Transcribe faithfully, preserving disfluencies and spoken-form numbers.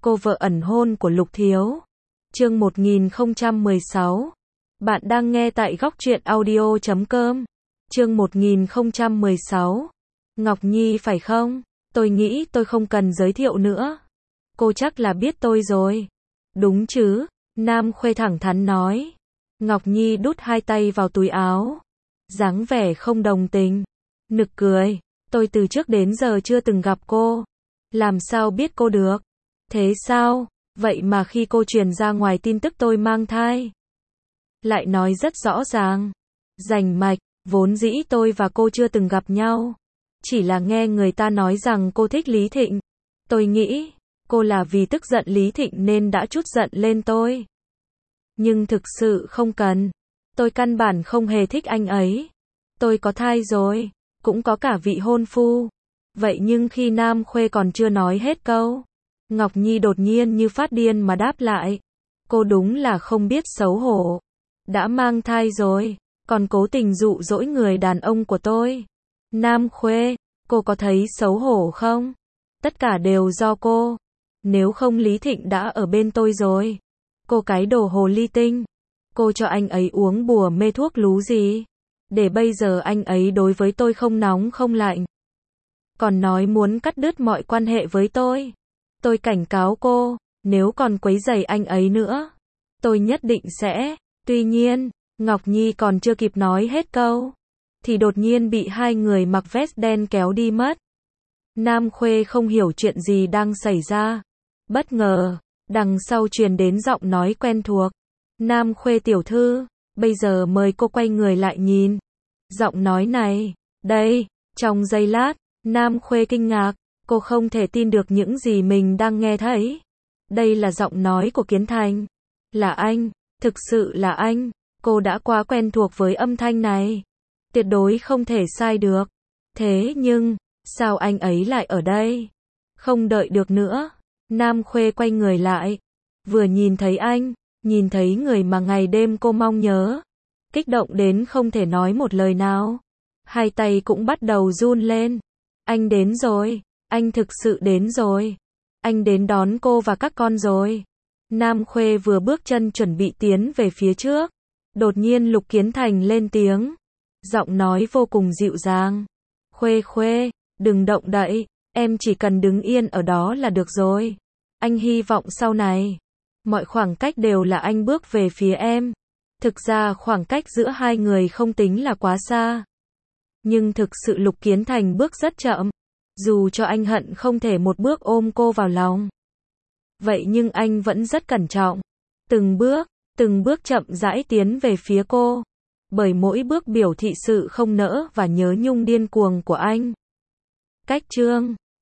Cô vợ ẩn hôn của Lục Thiếu. Chương một nghìn không trăm mười sáu. Bạn đang nghe tại góc truyện audio chấm com. Chương một nghìn không trăm mười sáu. Ngọc Nhi phải không? Tôi nghĩ tôi không cần giới thiệu nữa. Cô chắc là biết tôi rồi. Đúng chứ? Nam Khuê thẳng thắn nói. Ngọc Nhi đút hai tay vào túi áo. Dáng vẻ không đồng tình. Nực cười. Tôi từ trước đến giờ chưa từng gặp cô. Làm sao biết cô được? Thế sao? Vậy mà khi cô truyền ra ngoài tin tức tôi mang thai, lại nói rất rõ ràng, rành mạch, vốn dĩ tôi và cô chưa từng gặp nhau. Chỉ là nghe người ta nói rằng cô thích Lý Thịnh. Tôi nghĩ, cô là vì tức giận Lý Thịnh nên đã trút giận lên tôi. Nhưng thực sự không cần. Tôi căn bản không hề thích anh ấy. Tôi có thai rồi, cũng có cả vị hôn phu. Vậy nhưng khi Nam Khuê còn chưa nói hết câu, Ngọc Nhi đột nhiên như phát điên mà đáp lại. Cô đúng là không biết xấu hổ. Đã mang thai rồi, còn cố tình dụ dỗ người đàn ông của tôi. Nam Khuê, cô có thấy xấu hổ không? Tất cả đều do cô. Nếu không Lý Thịnh đã ở bên tôi rồi. Cô cái đồ hồ ly tinh. Cô cho anh ấy uống bùa mê thuốc lú gì? Để bây giờ anh ấy đối với tôi không nóng không lạnh. Còn nói muốn cắt đứt mọi quan hệ với tôi. Tôi cảnh cáo cô, nếu còn quấy rầy anh ấy nữa, tôi nhất định sẽ. Tuy nhiên, Ngọc Nhi còn chưa kịp nói hết câu, thì đột nhiên bị hai người mặc vest đen kéo đi mất. Nam Khuê không hiểu chuyện gì đang xảy ra. Bất ngờ, đằng sau truyền đến giọng nói quen thuộc. Nam Khuê tiểu thư, bây giờ mời cô quay người lại nhìn. Giọng nói này, đây, trong giây lát, Nam Khuê kinh ngạc. Cô không thể tin được những gì mình đang nghe thấy. Đây là giọng nói của Kiến Thành. Là anh, thực sự là anh. Cô đã quá quen thuộc với âm thanh này. Tuyệt đối không thể sai được. Thế nhưng, sao anh ấy lại ở đây? Không đợi được nữa. Nam Khuê quay người lại. Vừa nhìn thấy anh, nhìn thấy người mà ngày đêm cô mong nhớ. Kích động đến không thể nói một lời nào. Hai tay cũng bắt đầu run lên. Anh đến rồi. Anh thực sự đến rồi. Anh đến đón cô và các con rồi. Nam Khuê vừa bước chân chuẩn bị tiến về phía trước. Đột nhiên Lục Kiến Thành lên tiếng. Giọng nói vô cùng dịu dàng. Khuê Khuê, đừng động đậy. Em chỉ cần đứng yên ở đó là được rồi. Anh hy vọng sau này, mọi khoảng cách đều là anh bước về phía em. Thực ra khoảng cách giữa hai người không tính là quá xa. Nhưng thực sự Lục Kiến Thành bước rất chậm. Dù cho anh hận không thể một bước ôm cô vào lòng. Vậy nhưng anh vẫn rất cẩn trọng. Từng bước, từng bước chậm rãi tiến về phía cô. Bởi mỗi bước biểu thị sự không nỡ và nhớ nhung điên cuồng của anh. Cách chương